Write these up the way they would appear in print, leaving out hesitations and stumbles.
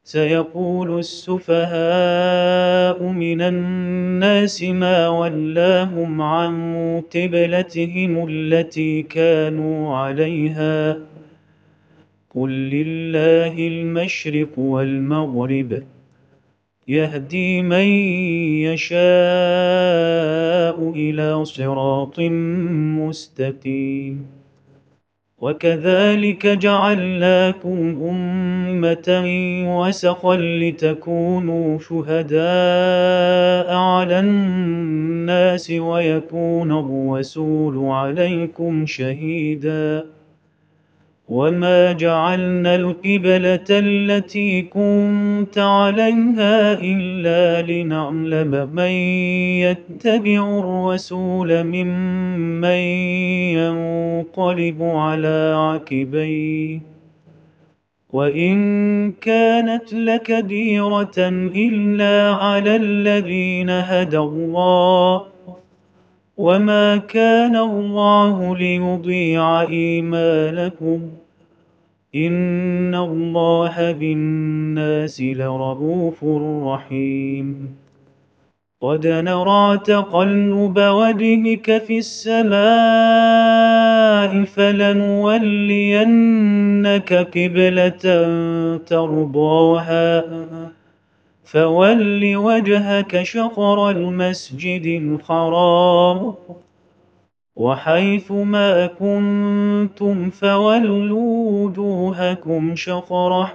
سيقول السفهاء من الناس ما ولاهم عن قبلتهم التي كانوا عليها قل لله المشرق والمغرب يهدي من يشاء إلى صراط مستقيم وكذلك جعلناكم أمة وسطا لتكونوا شهداء على الناس ويكون الرسول عليكم شهيدا وما جعلنا القبلة التي كنت عليها إلا لنعلم من يتبع الرسول ممن ينقلب على عقبيه وإن كانت لكبيرة إلا على الذين هدى الله وما كان الله ليضيع إيمانكم إن الله بالناس لرءوف رحيم قد نرى تقلب وجهك في السماء فلنولينك قبلة ترضاها فول وجهك شطر المسجد الحرام وحيث ما كنتم فولوا وجوهكم شطره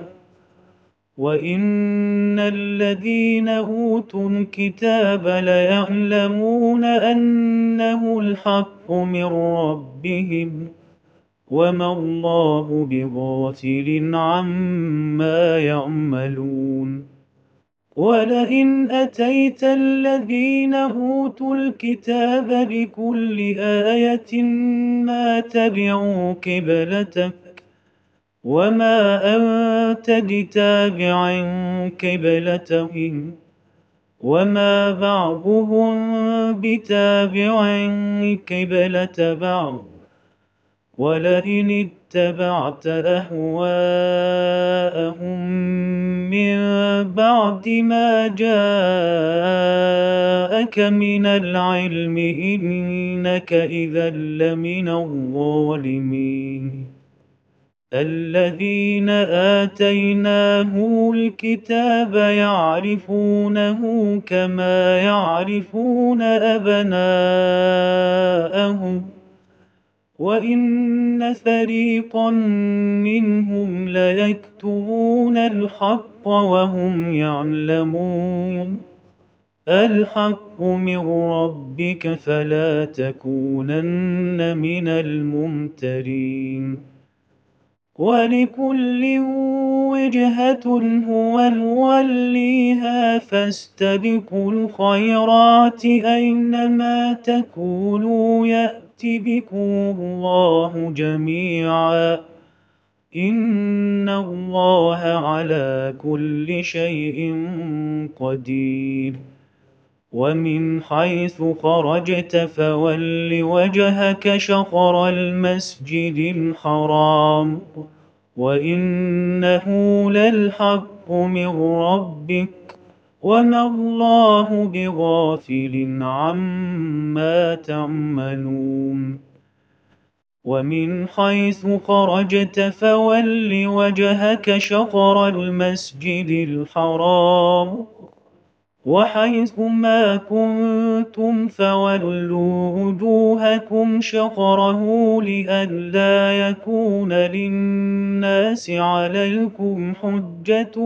وإن الذين أوتوا الكتاب ليعلمون أنه الحق من ربهم وما الله بغافل عما يعملون ولئن أتيت الذين أوتوا الكتاب بكل آية ما تبعوا قبلتك وما أنت بتابع قبلتهم وما بعضهم بتابع قبلة بعض ولئن اتبعت أهواءهم من بعد ما جاءك من العلم إنك إذا لمن الظالمين الذين آتيناهم الكتاب يعرفونه كما يعرفون أبناءهم وإن فريقا منهم ليكتمون الحق وهم يعلمون الحق من ربك فلا تكونن من الممترين ولكل وجهة هو موليها فاستبقوا الخيرات أينما تكونوا يأت بكم الله جميعا إن الله على كل شيء قدير ومن حيث خرجت فول وجهك شطر المسجد الحرام وإنه للحق من ربك وما الله بغافل عما تعملون ومن حيث خرجت فول وجهك شطر المسجد الحرام وحيث ما كنتم فولوا وجوهكم شطره لئلا يكون للناس عليكم حجة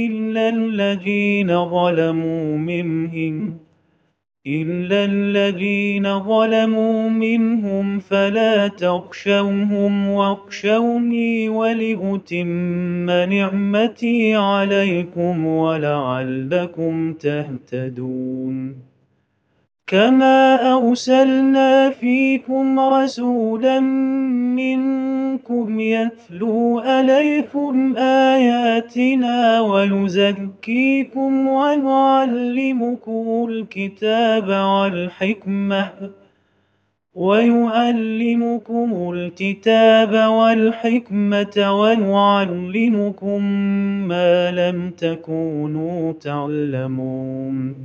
إلا الذين ظلموا منهم فلا تخشوهم واخشوني ولأتم نعمتي عليكم ولعلكم تهتدون كما أرسلنا فيكم رسولا منكم يتلو عليكم آياتنا ويزكيكم ويعلمكم الكتاب والحكمة ويعلمكم الكتاب والحكمة ويعلمكم ما لم تكونوا تعلمون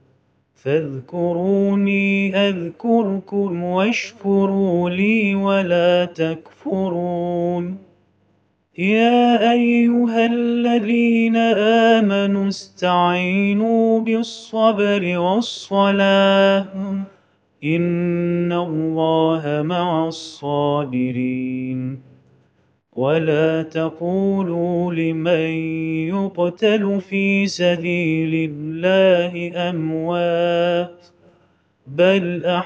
فاذكروني أذكركم واشكروا لي ولا تكفرون يا أيها الذين آمنوا استعينوا بالصبر والصلاة إن الله مع الصابرين ولا تقولوا لمن يقتل في سبيل الله أموات بل